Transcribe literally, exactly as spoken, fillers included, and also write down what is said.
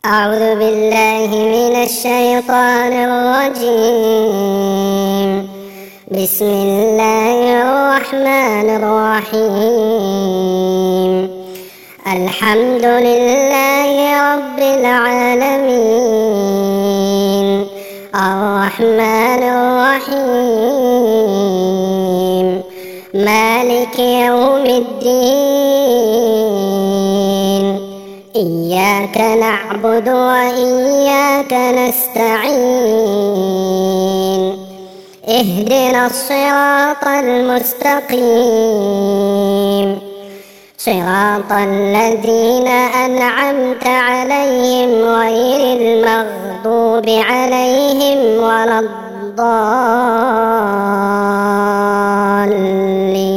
أعوذ بالله من الشيطان الرجيم. بسم الله الرحمن الرحيم. الحمد لله رب العالمين، الرحمن الرحيم، مالك يوم الدين. إياك نعبد وإياك نستعين. اهدنا الصراط المستقيم، صراط الذين أنعمت عليهم غير المغضوب عليهم ولا الضالين.